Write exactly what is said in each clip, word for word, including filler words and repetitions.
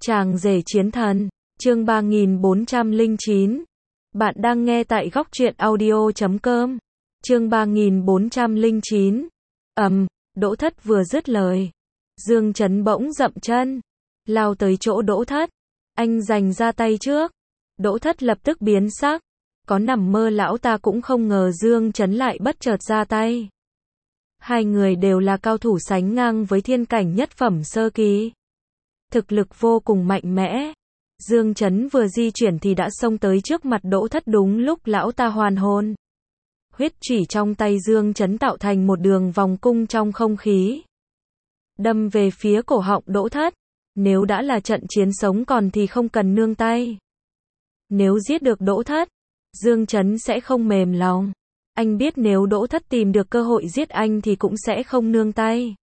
Chàng rể chiến thần, chương ba nghìn bốn trăm lẻ chín. Bạn đang nghe tại góc truyện audio chấm com. Chương ba nghìn bốn trăm lẻ chín. Ầm, Đỗ Thất vừa dứt lời, Dương Chấn bỗng dậm chân, lao tới chỗ Đỗ Thất. Anh giành ra tay trước. Đỗ Thất lập tức biến sắc, có nằm mơ lão ta cũng không ngờ Dương Chấn lại bất chợt ra tay. Hai người đều là cao thủ sánh ngang với thiên cảnh nhất phẩm sơ kỳ. Thực lực vô cùng mạnh mẽ. Dương Chấn vừa di chuyển thì đã xông tới trước mặt Đỗ Thất đúng lúc lão ta hoàn hồn. Huyết chủy trong tay Dương Chấn tạo thành một đường vòng cung trong không khí, đâm về phía cổ họng Đỗ Thất. Nếu đã là trận chiến sống còn thì không cần nương tay. Nếu giết được Đỗ Thất, Dương Chấn sẽ không mềm lòng. Anh biết nếu Đỗ Thất tìm được cơ hội giết anh thì cũng sẽ không nương tay.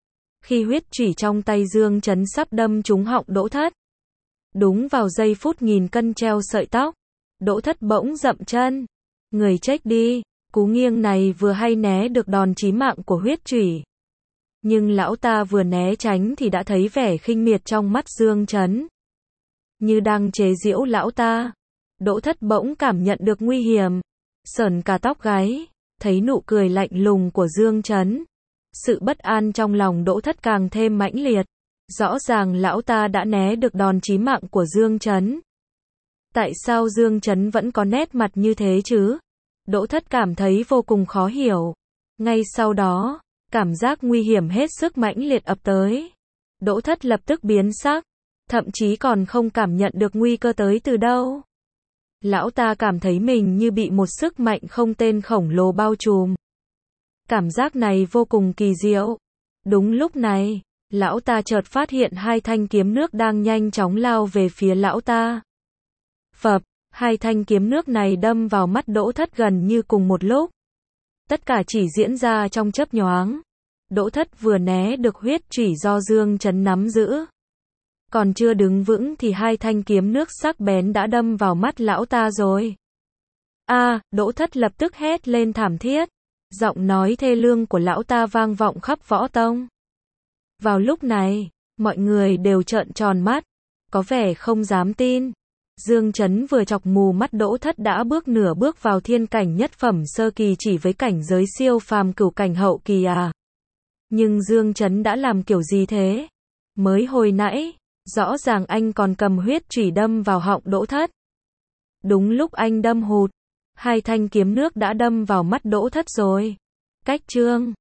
Khi huyết chủy trong tay Dương Chấn sắp đâm trúng họng Đỗ Thất, đúng vào giây phút nghìn cân treo sợi tóc, Đỗ Thất bỗng dậm chân. Người chết đi, cú nghiêng này vừa hay né được đòn chí mạng của huyết chủy. Nhưng lão ta vừa né tránh thì đã thấy vẻ khinh miệt trong mắt Dương Chấn. Như đang chế giễu lão ta, Đỗ Thất bỗng cảm nhận được nguy hiểm, sởn cả tóc gáy, thấy nụ cười lạnh lùng của Dương Chấn. Sự bất an trong lòng Đỗ Thất càng thêm mãnh liệt. Rõ ràng lão ta đã né được đòn chí mạng của Dương Chấn. Tại sao Dương Chấn vẫn có nét mặt như thế chứ? Đỗ Thất cảm thấy vô cùng khó hiểu. Ngay sau đó, cảm giác nguy hiểm hết sức mãnh liệt ập tới. Đỗ Thất lập tức biến sắc, thậm chí còn không cảm nhận được nguy cơ tới từ đâu. Lão ta cảm thấy mình như bị một sức mạnh không tên khổng lồ bao trùm. Cảm giác này vô cùng kỳ diệu. Đúng lúc này, lão ta chợt phát hiện hai thanh kiếm nước đang nhanh chóng lao về phía lão ta. Phập, hai thanh kiếm nước này đâm vào mắt Đỗ Thất gần như cùng một lúc. Tất cả chỉ diễn ra trong chớp nhoáng. Đỗ Thất vừa né được huyết chủy do Dương Chấn nắm giữ, còn chưa đứng vững thì hai thanh kiếm nước sắc bén đã đâm vào mắt lão ta rồi. A, à, Đỗ Thất lập tức hét lên thảm thiết. Giọng nói thê lương của lão ta vang vọng khắp võ tông. Vào lúc này, mọi người đều trợn tròn mắt, có vẻ không dám tin. Dương Chấn vừa chọc mù mắt Đỗ Thất đã bước nửa bước vào thiên cảnh nhất phẩm sơ kỳ chỉ với cảnh giới siêu phàm cửu cảnh hậu kỳ à. Nhưng Dương Chấn đã làm kiểu gì thế? Mới hồi nãy, rõ ràng anh còn cầm huyết chủy đâm vào họng Đỗ Thất. Đúng lúc anh đâm hụt, hai thanh kiếm nước đã đâm vào mắt Đỗ Thất rồi. Cách chương